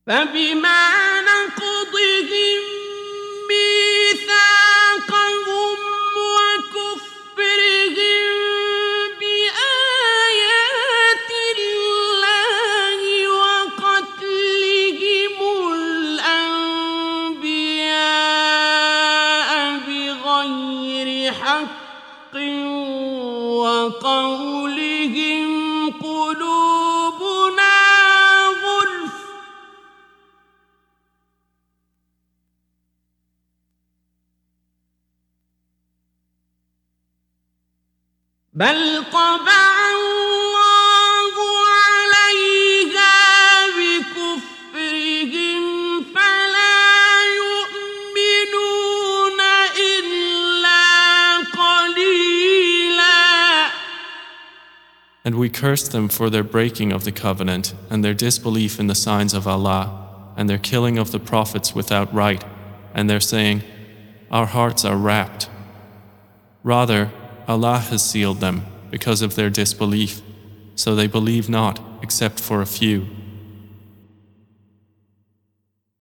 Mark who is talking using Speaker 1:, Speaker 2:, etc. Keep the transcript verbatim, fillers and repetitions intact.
Speaker 1: فبما نقضهم ميثاقهم وكفرهم بآيات الله وقتلهم الأنبياء بغير حق وقولهم قلوبنا غلف بل طبع الله عليها بكفرهم فلا يؤمنون إلا قليلا.
Speaker 2: And we cursed them for their breaking of the covenant and their disbelief in the signs of Allah and their killing of the prophets without right and their saying, "Our hearts are wrapped." Rather, Allah has sealed them because of their disbelief, so they believe not except for a few.